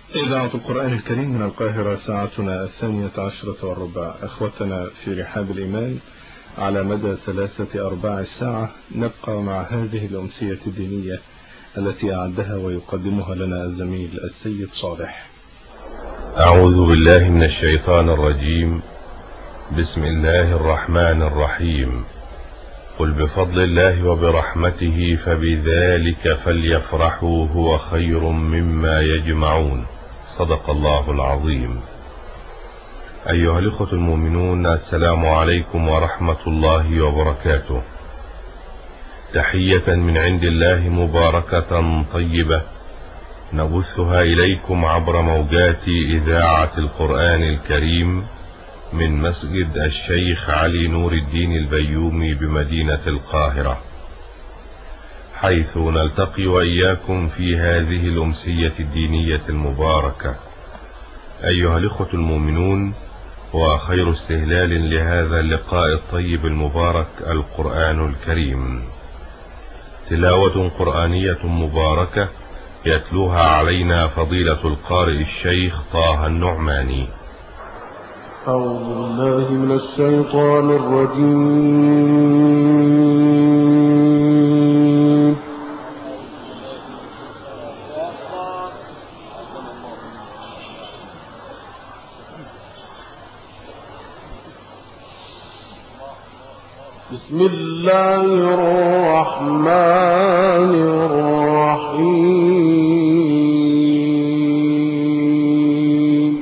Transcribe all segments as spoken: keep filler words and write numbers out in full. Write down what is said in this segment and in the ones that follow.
إذاعة القرآن الكريم من القاهرة، ساعتنا الثانية عشرة والربع. أخوتنا في رحاب الإيمان، على مدى ثلاثة أرباع الساعة نبقى مع هذه الأمسية الدينية التي أعدها ويقدمها لنا الزميل السيد صالح. أعوذ بالله من الشيطان الرجيم. بسم الله الرحمن الرحيم. قل بفضل الله وبرحمته فبذلك فليفرحوا هو خير مما يجمعون. صدق الله العظيم. أيها الإخوة المؤمنون، السلام عليكم ورحمة الله وبركاته. تحية من عند الله مباركة طيبة نبثها إليكم عبر موجات إذاعة القرآن الكريم من مسجد الشيخ علي نور الدين البيومي بمدينة القاهرة، حيث نلتقي وإياكم في هذه الأمسية الدينية المباركة. أيها الإخوة المؤمنون، وخير استهلال لهذا اللقاء الطيب المبارك القرآن الكريم، تلاوة قرآنية مباركة يتلوها علينا فضيلة القارئ الشيخ طه النعماني. أعوذ بالله من الشيطان الرجيم. بسم الله الرحمن الرحيم.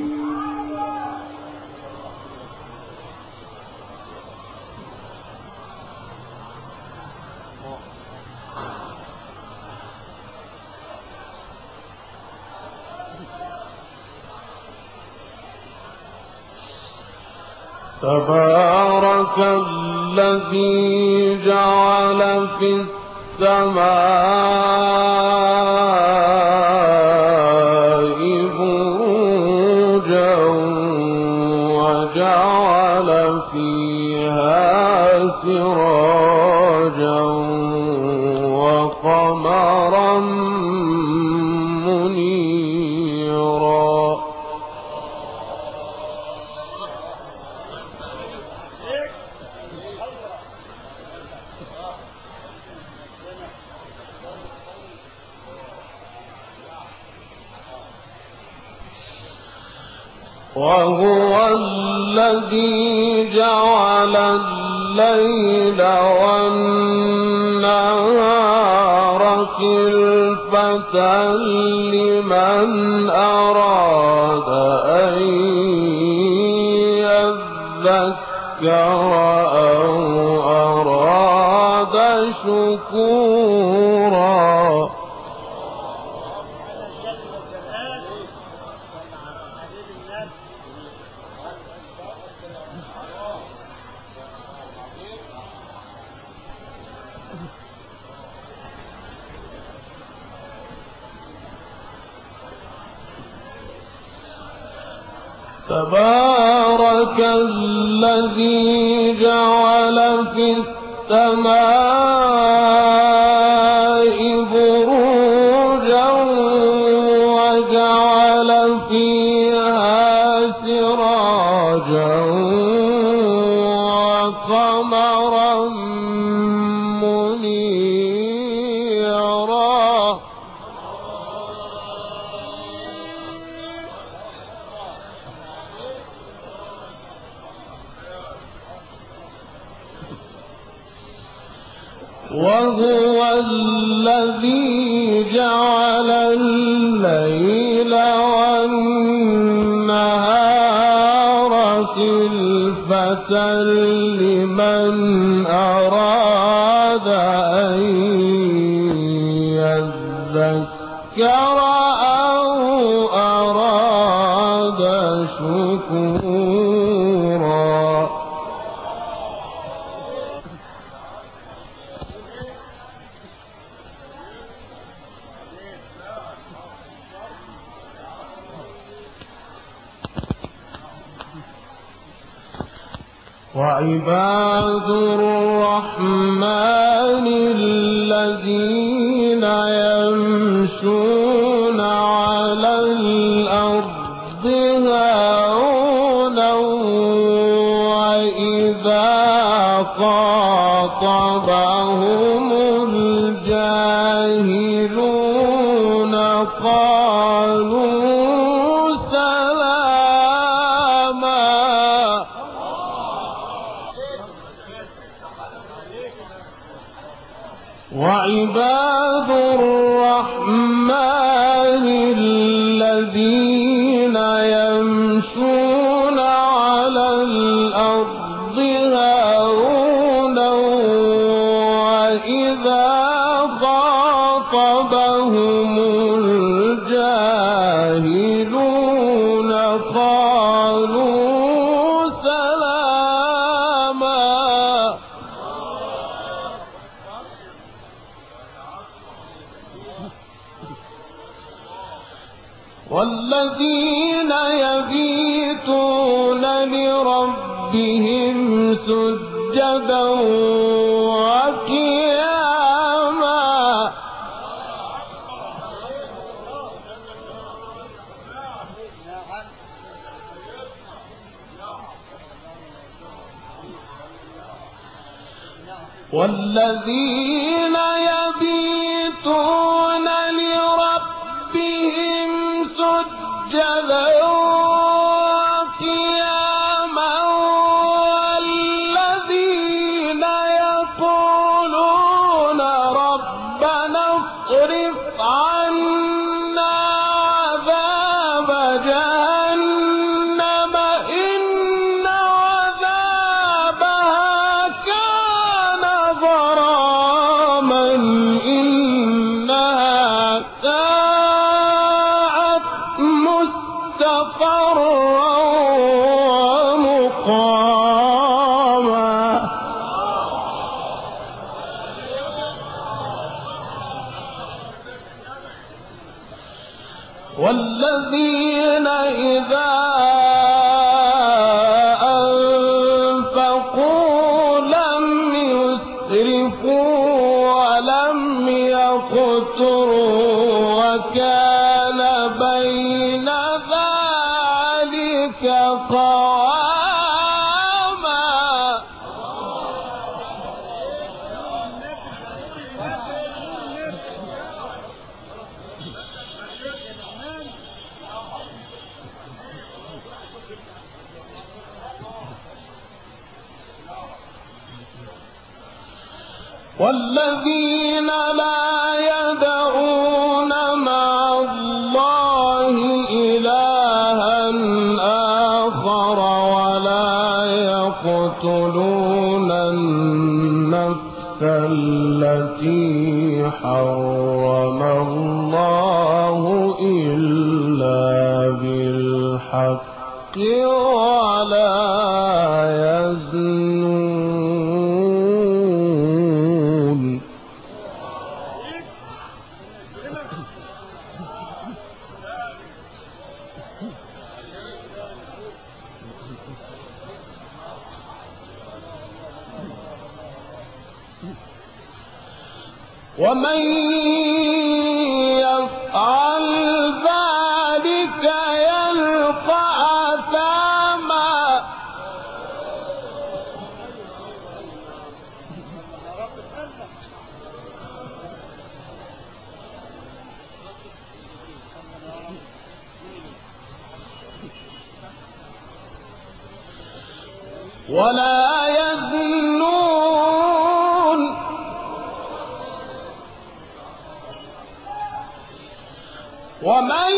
تبارك الذي جعل في السماء بروجا وجعل فيها سراجا وقمرا منيرا. وهو الذي جعل الليل والنهار خلفة لمن أراد أن يذكر أو أراد شكورا. تبارك الذي جعل في السماء بروجا وجعل فيها سراجا وقمرا منيرا. وهو الذي جعل الليل والنهار خلفة لمن أراد أن يذكر أو أراد شكورا. وعباد الرحمن الذين يمشون على الأرض خاطبهم الجاهلون قالوا سلاما وعباد الرحمن الذين يمشون على الأرض هونا وإذا خاطبهم الجاهلون قالوا سلاما والذين يبيتون لربهم سجدا وقياما والذين يبيتون لربهم سجدا وقياما والذين يقولون ربنا اصرف عنا عذاب جهنم إن عذابها كان غراما إنها ساءت مستقرا ومقاما والذين إذا أنفقوا لم يسرفوا ولم يقتروا وكان بين ذلك قواما والذين لا يدعون مع الله إلها آخر ولا يقتلون النفس التي حرم الله إلا بالحق ولا يزنون ومن يفعل ذلك يلقى أثاما ولا يزنون ومن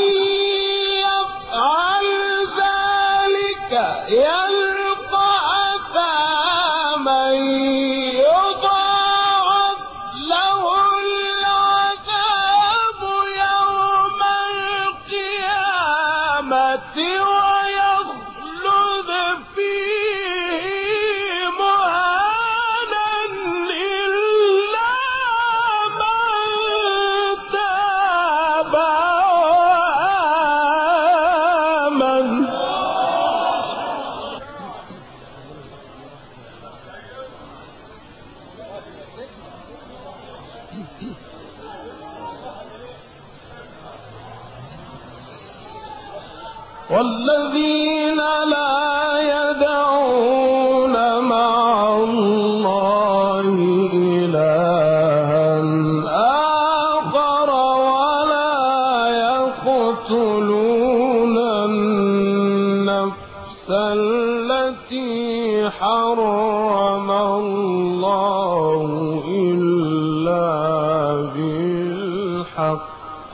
يفعل ذلك يلقى أثاما يضاعف له العذاب يوم القيامة ويخلد فيه مهانا إلا من تاب وآمن والذين لا يدعون مع الله يقتلون النفس التي حرم الله إلا بالحق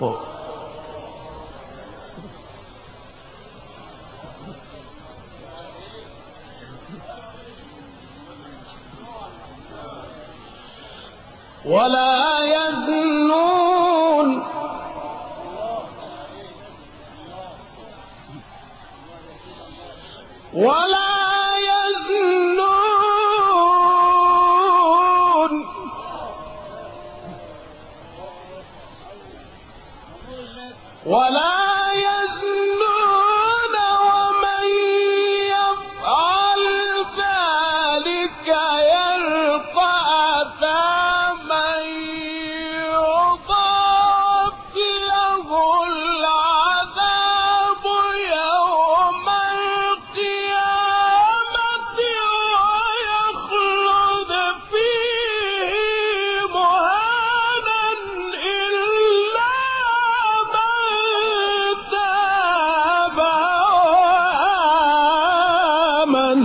ولا يزنون ولا يزنون ولا يزنون ومن يفعل ذلك يلقى أثاما يضاعف له العذاب يوم القيامة ويخلد فيه مهانا إلا من تاب وآمن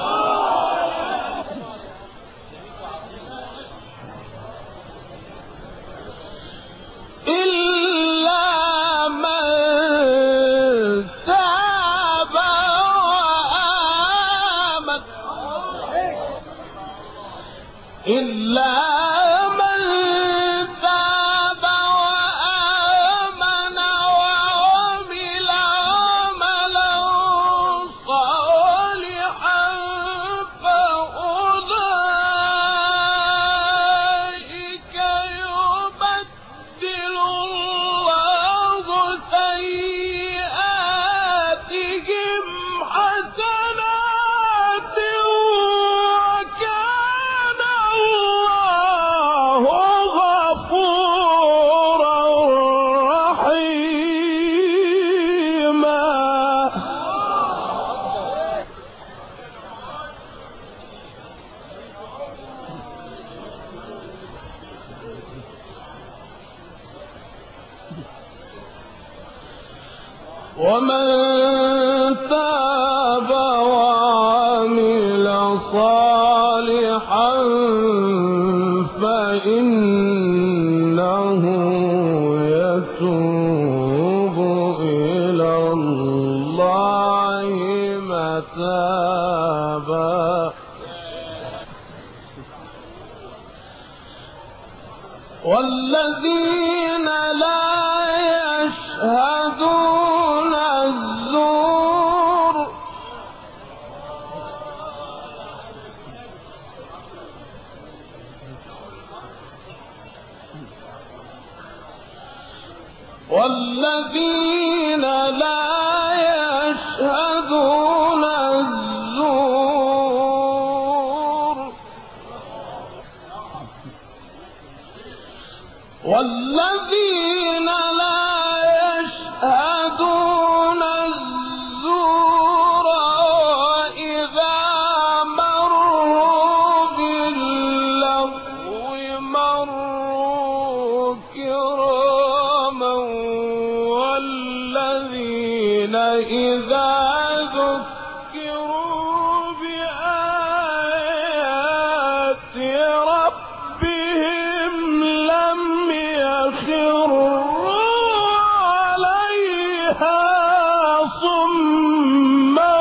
إلا من تاب وآمن إلا من تاب وآمن وعمل عملا صالحا فأولئك يبدل الله سيئاتهم حسنات وكان الله غفورا رحيما. ومن تاب وعمل صالحا فإنه يتوب إلى الله متابا. والذين لا يشهدون الزور والذين لا يشهدون الزور والذين لا يشهدون الزور وإذا مروا باللغو مروا كراما والذين إذا ذكروا بآيات ربهم لم يخروا عليها صما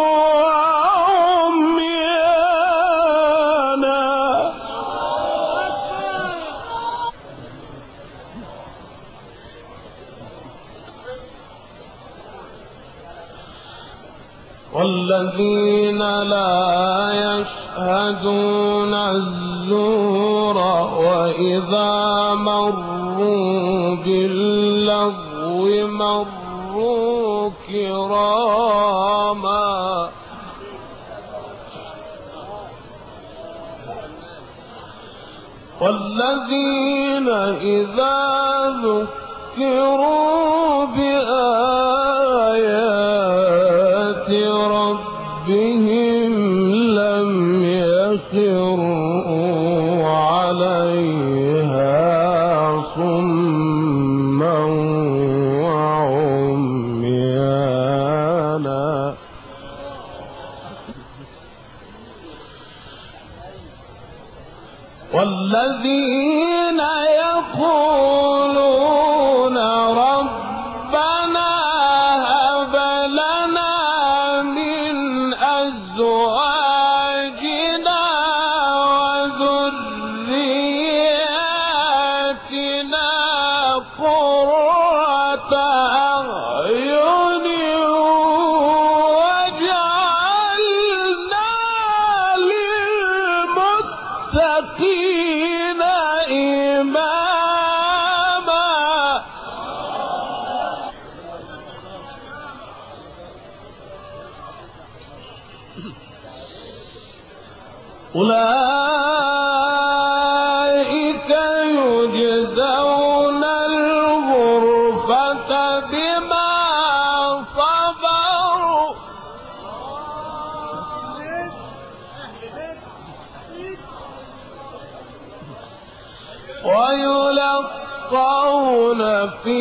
وعميانا. والذين لا يشهدون الزور وإذا مروا باللغو مروا كراما والذين إذا ذكروا بآيات ربهم لم يخروا عليها صما وعميانا. والذين يقولون ربنا هب لنا من أزواجنا وذرياتنا قرة أعين وجعلنا للمتقين إماما. أولئك يجزون الغرفة بما صبروا ويلقون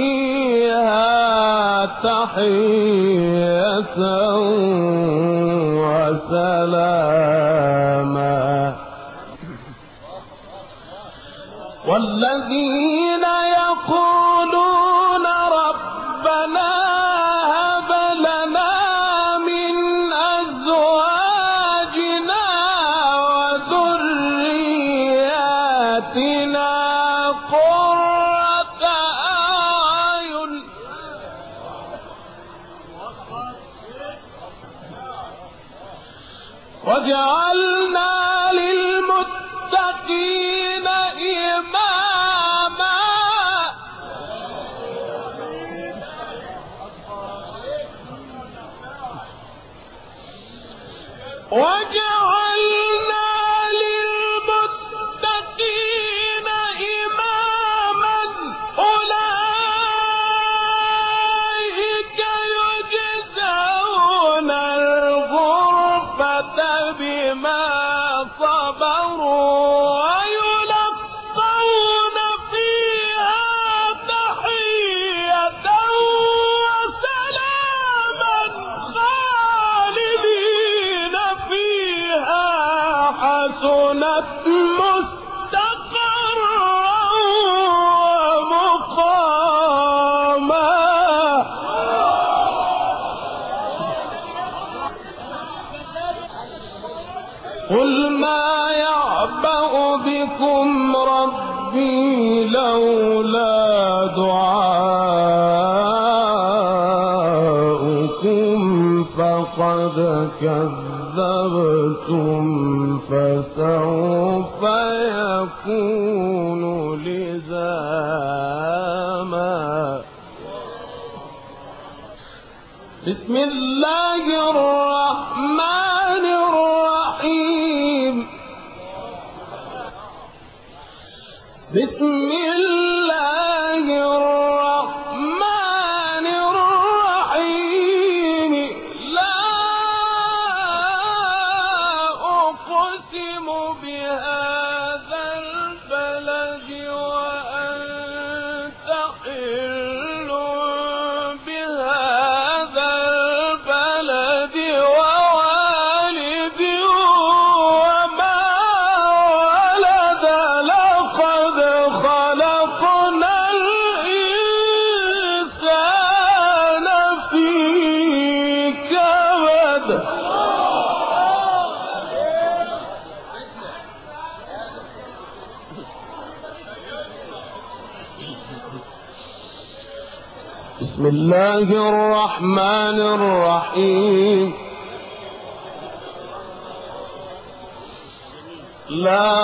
فيها تحية وسلاما. والذين يقولون ربنا هب لنا من أزواجنا وذرياتنا قرة أعين وجعلنا للمتقين إماما. وجعلنا للمتقين إماما. أولئك يجزون الغرفة بما صبروا ويلقون فيها تحية وسلاما خالدين فيها حسنت مستقرا ومقاما. قل ما يعبأ بكم ربي لولا دعاؤكم فقد كذبتم فسوف يكون لزاما. بسم الله الرحمن الرحيم. بسم الله الرحمن الرحيم. لا أقسم بهذا البلد وأنت حل بهذا البلد ووالد وما ولد. لقد خلقنا الإنسان في كبد. بسم الله الرحمن الرحيم. لا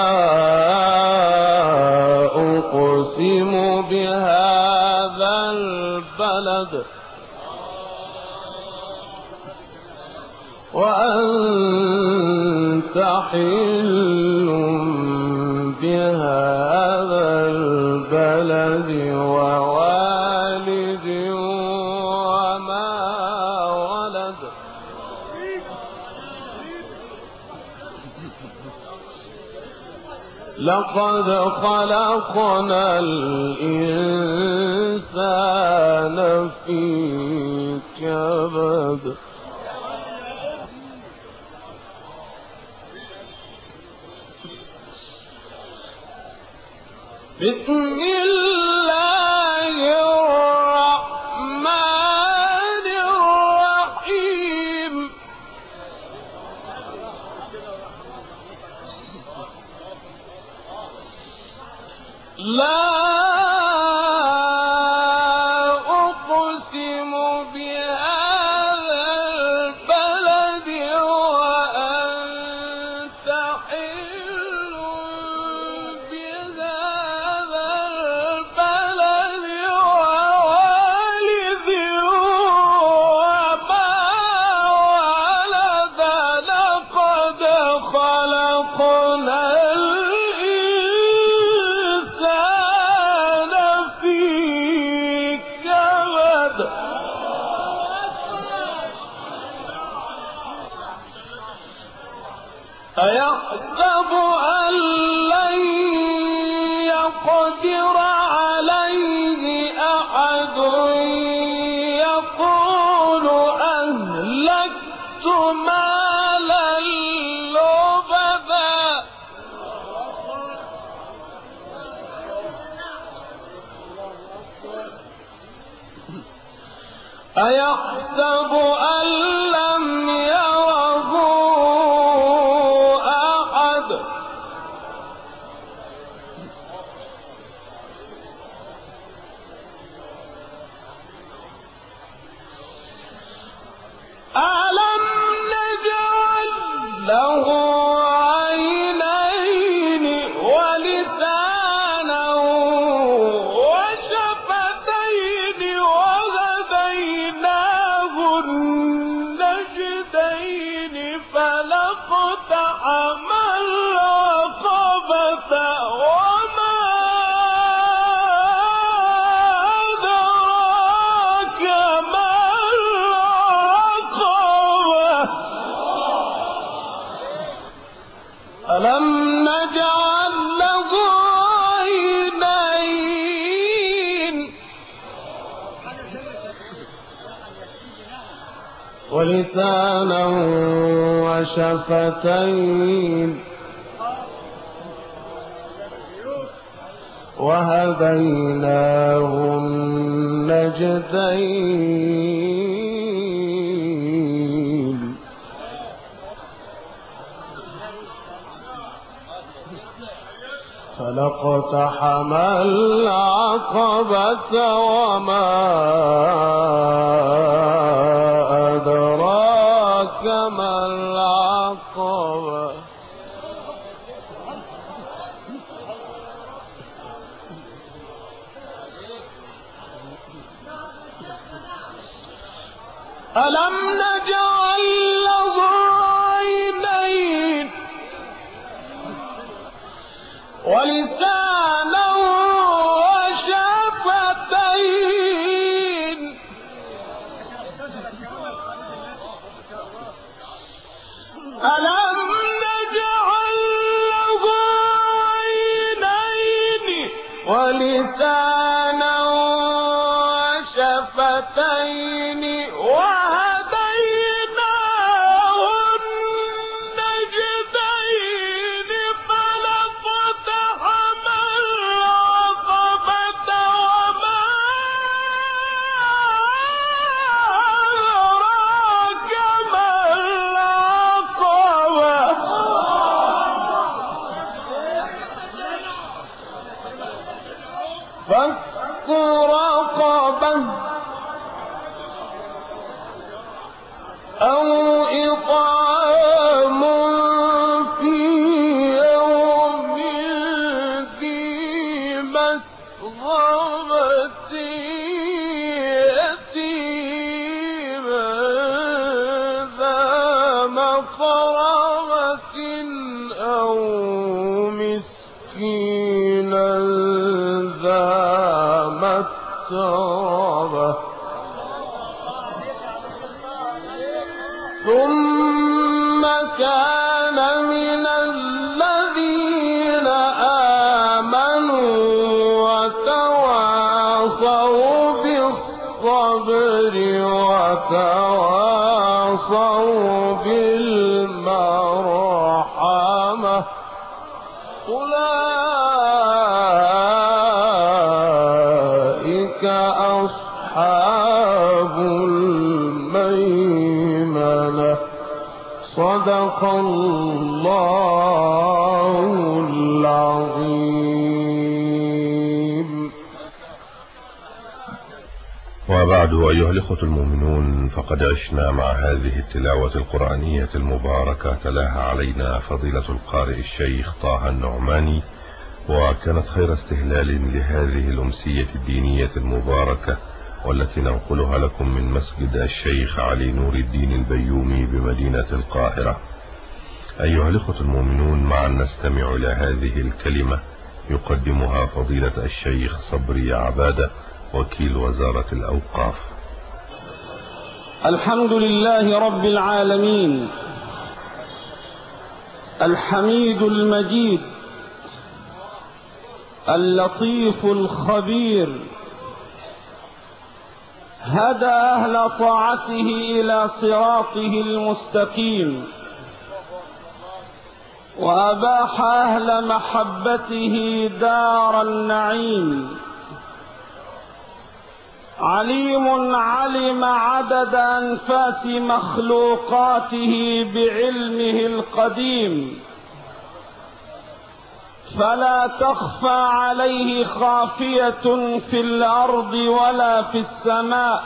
أقسم بهذا البلد وأنت حل بهذا البلد ووالد وما ولد. لقد خلقنا الإنسان في كبد. بسم الله الرحمن الرحيم لا أقسم بهذا البلد وأنت حل بهذا البلد ووالد وما ولد لقد خلقنا الإنسان في كبد أيحسب أن لن يقدر عليه أحد يقول أهلكت مالا لبدا أيحسب أن لم يره أحد ألم نجعل له عينين ولسانا وشفتين وهديناه النجدين فلا اقتحم العقبة وما أدراك ما العقبة ألم نجعل له عينين ولسانا وشفتين وهديناه النجدين فلا اقتحم العقبة وما أدراك ما العقبة ألم نجعل له عينين ولسانا وشفتين ألم نجعل له عينين ولسانا وشفتين وهديناه النجدين فلا اقتحم العقبة وما أدراك ما العقبة فك رقبة أو إطعام في يوم ذي مسغبة يتيما ذا مقربة أو مسكينا ذا متربة ثم كان من الذين آمنوا وتواصوا بالصبر وتواصوا بالمرحمة أولئك صدق الله العظيم. وبعد، أيها الإخوة المؤمنون، فقد عشنا مع هذه التلاوة القرآنية المباركة تلاها علينا فضيلة القارئ الشيخ طه النعماني، وكانت خير استهلال لهذه الأمسية الدينية المباركة، والتي ننقلها لكم من مسجد الشيخ علي نور الدين البيومي بمدينة القاهرة. أيها الإخوة المؤمنون، معا نستمع إلى هذه الكلمة يقدمها فضيلة الشيخ صبري عبادة، وكيل وزارة الأوقاف. الحمد لله رب العالمين، الحميد المجيد، اللطيف الخبير، هدى أهل طاعته إلى صراطه المستقيم، وأباح أهل محبته دار النعيم. عليم علم عدد أنفاس مخلوقاته بعلمه القديم، فلا تخفى عليه خافية في الأرض ولا في السماء.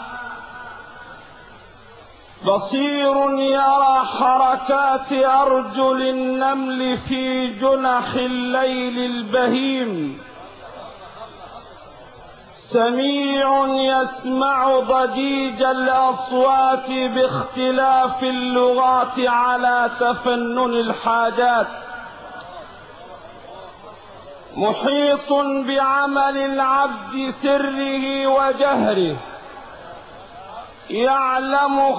بصير يرى حركات أرجل النمل في جنح الليل البهيم. سميع يسمع ضجيج الأصوات باختلاف اللغات على تفنن الحاجات. محيط بعمل العبد سره وجهره، يعلم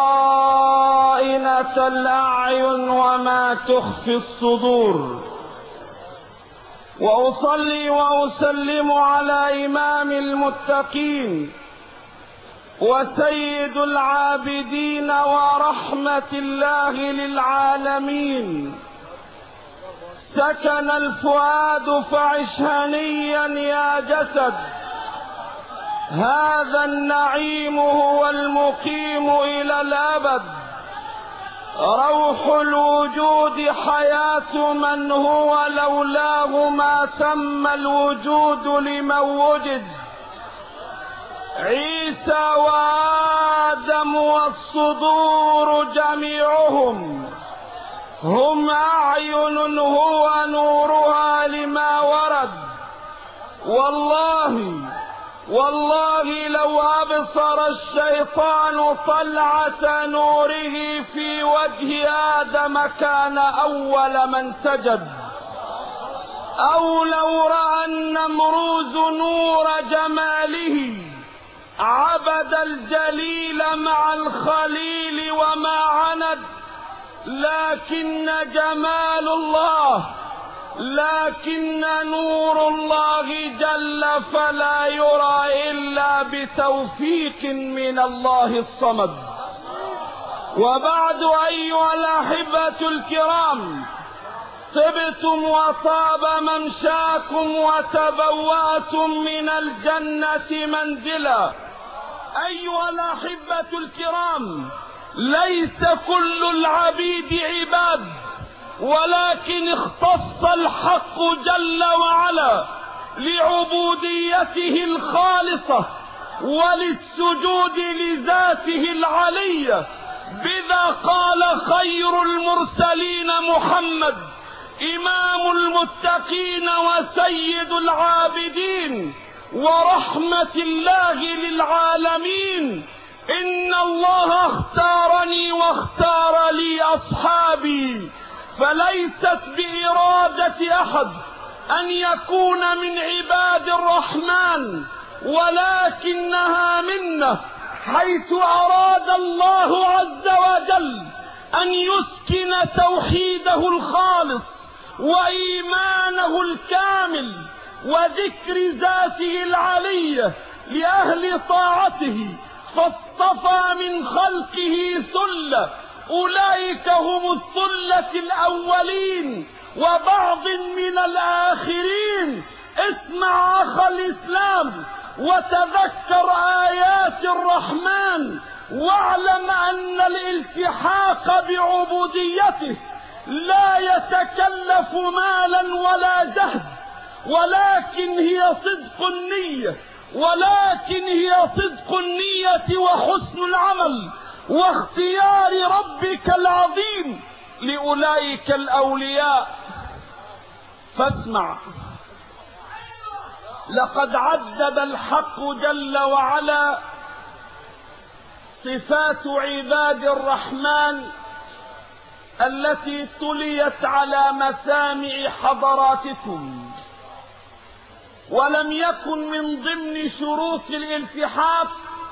خائنة الأعين وما تخفي الصدور. وأصلي وأسلم على إمام المتقين وسيد العابدين ورحمة الله للعالمين. سكن الفؤاد فعش هنيا يا جسد، هذا النعيم هو المقيم إلى الأبد. روح الوجود حياة من هو لولاه ما تم الوجود لمن وجد. عيسى وآدم والصدور جميعهم هم أعين هو نورها لما ورد. والله والله لو أبصر الشيطان طلعة نوره في وجه آدم كان أول من سجد. أو لو رأى النمروز نور جماله عبد الجليل مع الخليل وما عند. لكن جمال الله، لكن نور الله جل فلا يرى إلا بتوفيق من الله الصمد. وبعد أيها الأحبة الكرام، طبتم وطاب ممشاكم وتبوأتم من الجنة منزلا. أيها الأحبة الكرام، ليس كل العبيد عباد، ولكن اختص الحق جل وعلا لعبوديته الخالصة وللسجود لذاته العلية. بذا قال خير المرسلين محمد إمام المتقين وسيد العابدين ورحمة الله للعالمين: إن الله اختارني واختار لي أصحابي، فليست بإرادة أحد أن يكون من عباد الرحمن، ولكنها منه، حيث أراد الله عز وجل أن يسكن توحيده الخالص وإيمانه الكامل وذكر ذاته العلية لأهل طاعته، فاصطفى من خلقه ثلة، أولئك هم الثلة الأولين وبعض من الآخرين. اسمع أخ الإسلام وتذكر آيات الرحمن واعلم أن الالتحاق بعبوديته لا يتكلف مالا ولا جهد، ولكن هي صدق النية، ولكن هي صدق النية وحسن العمل واختيار ربك العظيم لأولئك الأولياء. فاسمع، لقد عدد الحق جل وعلا صفات عباد الرحمن التي تليت على مسامع حضراتكم، ولم يكن من ضمن شروط الالتحاق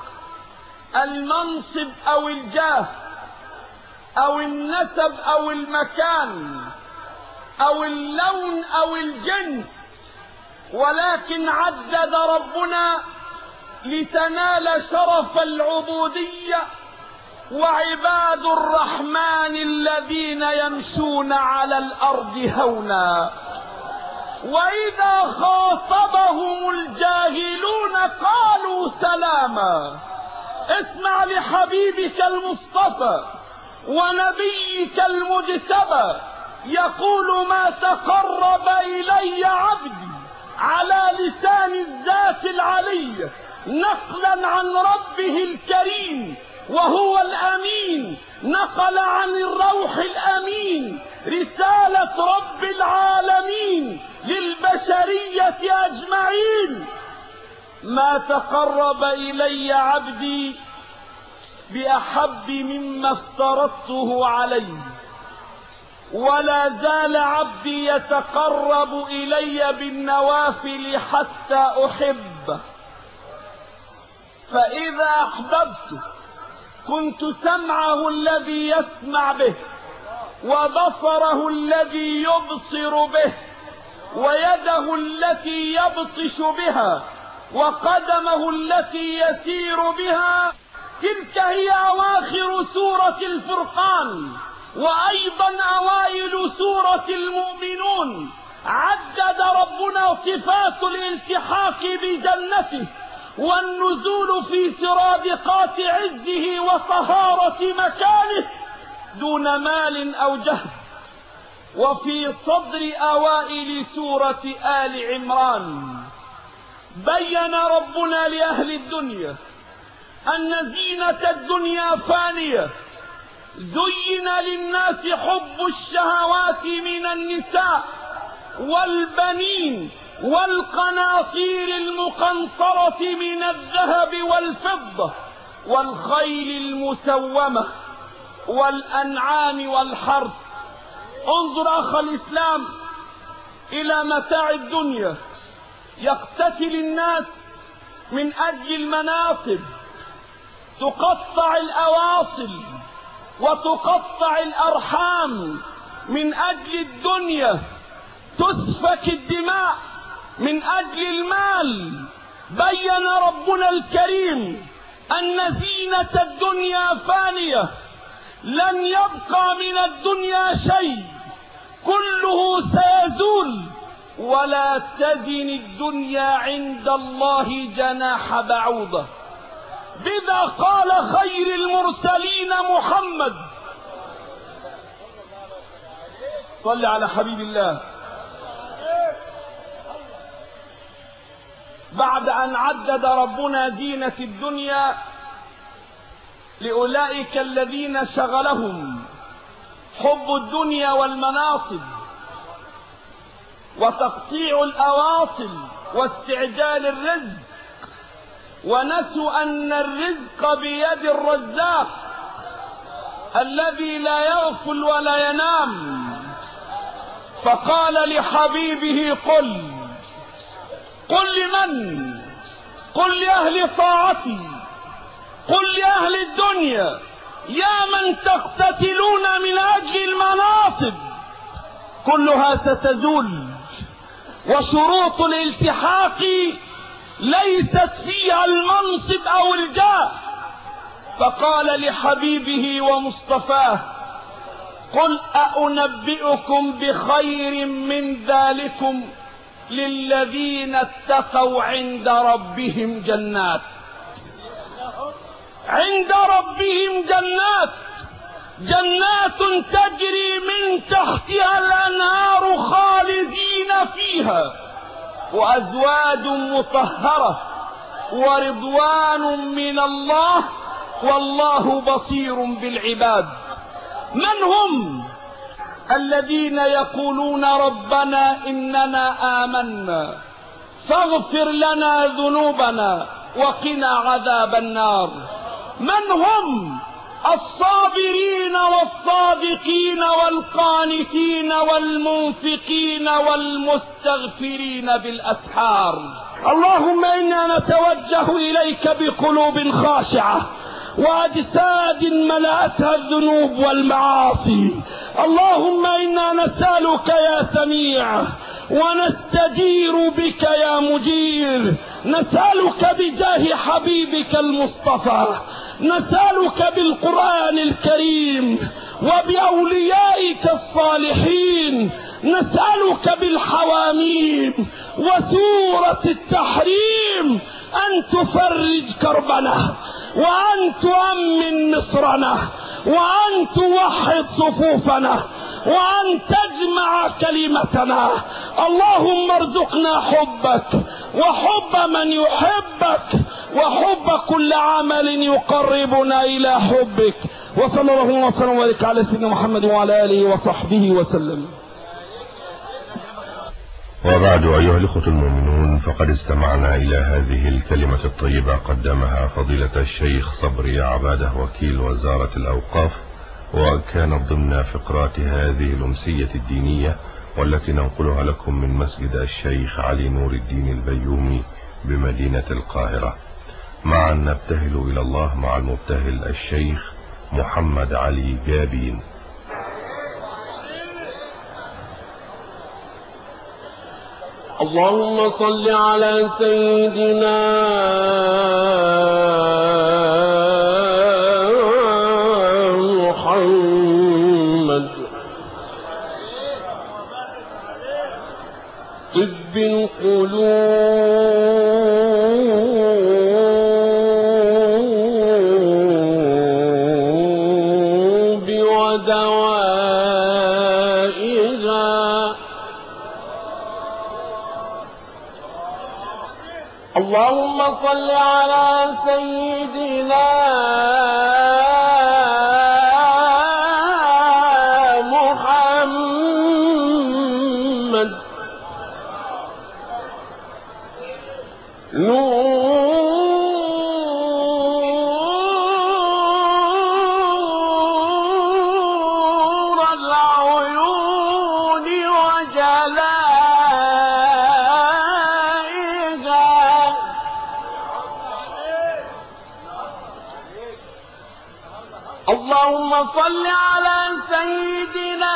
المنصب أو الجاه أو النسب أو المكان أو اللون أو الجنس، ولكن عدد ربنا لتنال شرف العبودية. وعباد الرحمن الذين يمشون على الأرض هونا وإذا خاطبهم الجاهلون قالوا سلاما. اسمع لحبيبك المصطفى ونبيك المجتبى يقول: ما تقرب إلي عبدي على لسان الذات العلي نقلا عن ربه الكريم وهو الأمين، نقل عن الروح الأمين رسالة رب العالمين للبشرية أجمعين. ما تقرب إلي عبدي بأحب مما افترضته عليه، ولا زال عبدي يتقرب إلي بالنوافل حتى أحبه. فإذا أحببته كنت سمعه الذي يسمع به، وبصره الذي يبصر به، ويده التي يبطش بها، وقدمه التي يسير بها. تلك هي أواخر سورة الفرقان، وأيضا أوائل سورة المؤمنون. عدد ربنا صفات الالتحاق بجنته والنزول في سرادقات عزه وطهارة مكانه دون مال أو جهد. وفي صدر أوائل سورة آل عمران بين ربنا لأهل الدنيا أن زينة الدنيا فانية. زين للناس حب الشهوات من النساء والبنين والقناطير المقنطرة من الذهب والفضة والخيل المسومة والأنعام والحرث. انظر أخ الإسلام إلى متاع الدنيا. يقتتل الناس من أجل المناصب، تقطع الأواصل وتقطع الأرحام من أجل الدنيا، تسفك الدماء من أجل المال. بين ربنا الكريم أن زينة الدنيا فانية، لن يبقى من الدنيا شيء، كله سيزول، ولا تزن الدنيا عند الله جناح بعوضة. بذا قال خير المرسلين محمد، صل على حبيب الله، بعد أن عدد ربنا زينة الدنيا لأولئك الذين شغلهم حب الدنيا والمناصب وتقطيع الأواصل واستعجال الرزق، ونسوا أن الرزق بيد الرزاق الذي لا يغفل ولا ينام. فقال لحبيبه: قل قل لمن؟ قل لأهل طاعتي، قل لأهل الدنيا، يا من تقتتلون من أجل المناصب، كلها ستزول، وشروط الالتحاق ليست فيها المنصب أو الجاه. فقال لحبيبه ومصطفاه: قل أأنبئكم بخير من ذلكم للذين اتقوا عند ربهم جنات. عند ربهم جنات جنات تجري من تحتها الأنهار خالدين فيها، وأزواج مطهرة، ورضوان من الله، والله بصير بالعباد. من هم الذين يقولون ربنا إننا آمنا فاغفر لنا ذنوبنا وقنا عذاب النار؟ من هم الصابرين والصادقين والقانتين والمنفقين والمستغفرين بالأسحار؟ اللهم إنا نتوجه إليك بقلوب خاشعة وأجساد ملأتها الذنوب والمعاصي. اللهم إنا نسألك يا سميع ونستجير بك يا مجير، نسألك بجاه حبيبك المصطفى، نسألك بالقرآن الكريم وبأوليائك الصالحين، نسألك بالحواميم وسورة التحريم أن تفرج كربنا، وأن تؤمن مصرنا، وأن توحد صفوفنا، وأن تجمع كلمتنا. اللهم ارزقنا حبك وحب من يحبك وحب كل عمل يقربنا إلى حبك. وصلى الله وسلم وبارك على سيدنا محمد وعلى آله وصحبه وسلم. وبعد أيها الأخوة المؤمنون، فقد استمعنا إلى هذه الكلمة الطيبة قدمها فضيلة الشيخ صبري عباده وكيل وزارة الأوقاف، وكانت ضمن فقرات هذه الأمسية الدينية، والتي ننقلها لكم من مسجد الشيخ علي نور الدين البيومي بمدينة القاهرة. معا نبتهل إلى الله مع المبتهل الشيخ محمد علي جابين. اللهم صل على سيدنا محمد طب القلوب ودوائها. اللهم صل على سيدنا محمد نور العيون وجلائها. اللهم صل على سيدنا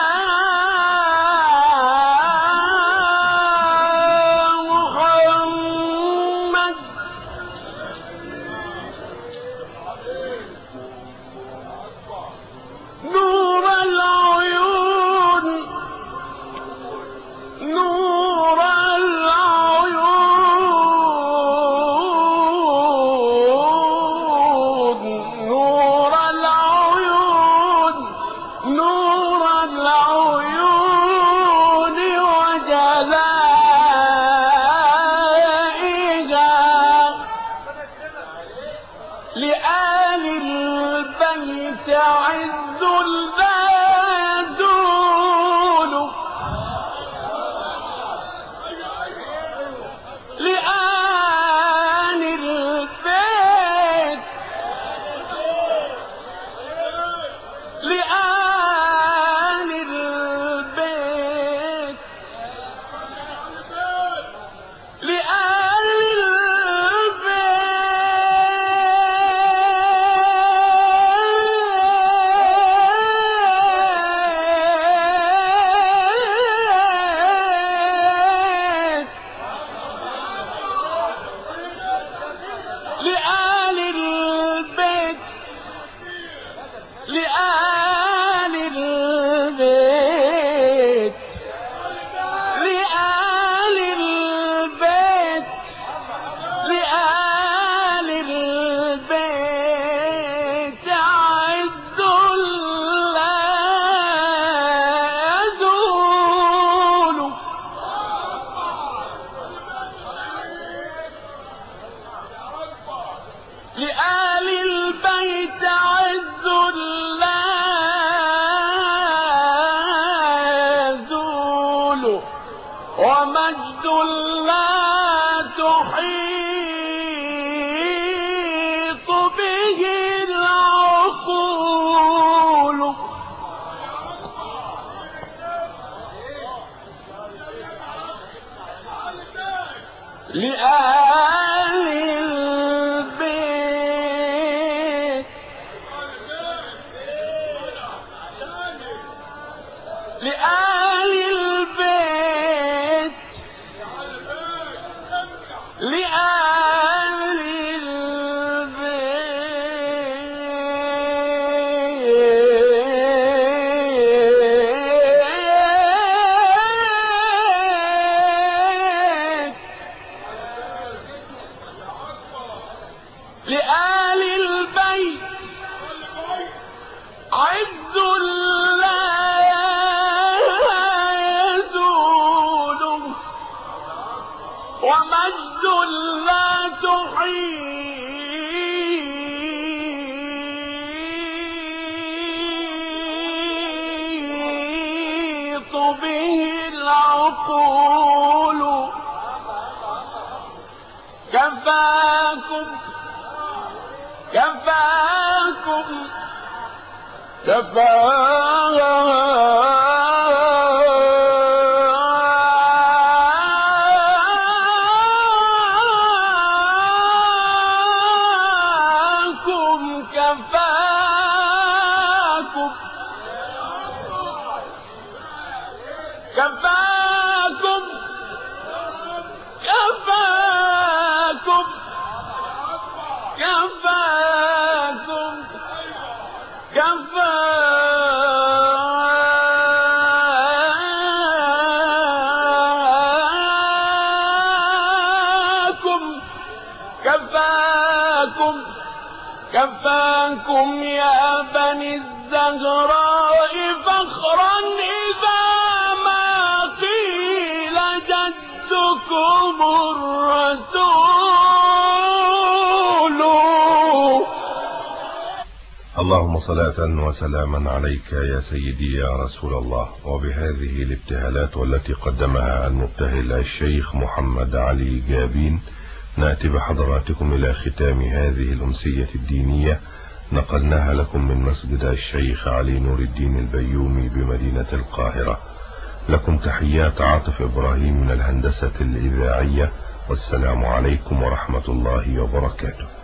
محمد نور العيون نور العيون نور العيون نور العيون وجلائها. لآل البيت عز لا يزول، لآل البيت لآل البيت لآل البيت لآل البيت لآل البيت لآل البيت لآل البيت لآل البيت لآل البيت عز لا يزول ومجد لا تحيط به العقول كفاكم كفاكم كفاكم كفاكم كفاكم كفاكم كفاكم كفاكم كفاكم يا بني الزهراء فخرا إذا ما قيل جدكم الرسول. اللهم صلاة وسلاما عليك يا سيدي يا رسول الله. وبهذه الابتهالات والتي قدمها المبتهل الشيخ محمد علي جابين نأتي بحضراتكم إلى ختام هذه الأمسية الدينية نقلناها لكم من مسجد الشيخ علي نور الدين البيومي بمدينة القاهرة. لكم تحيات عاطف إبراهيم من الهندسة الإذاعية، والسلام عليكم ورحمة الله وبركاته.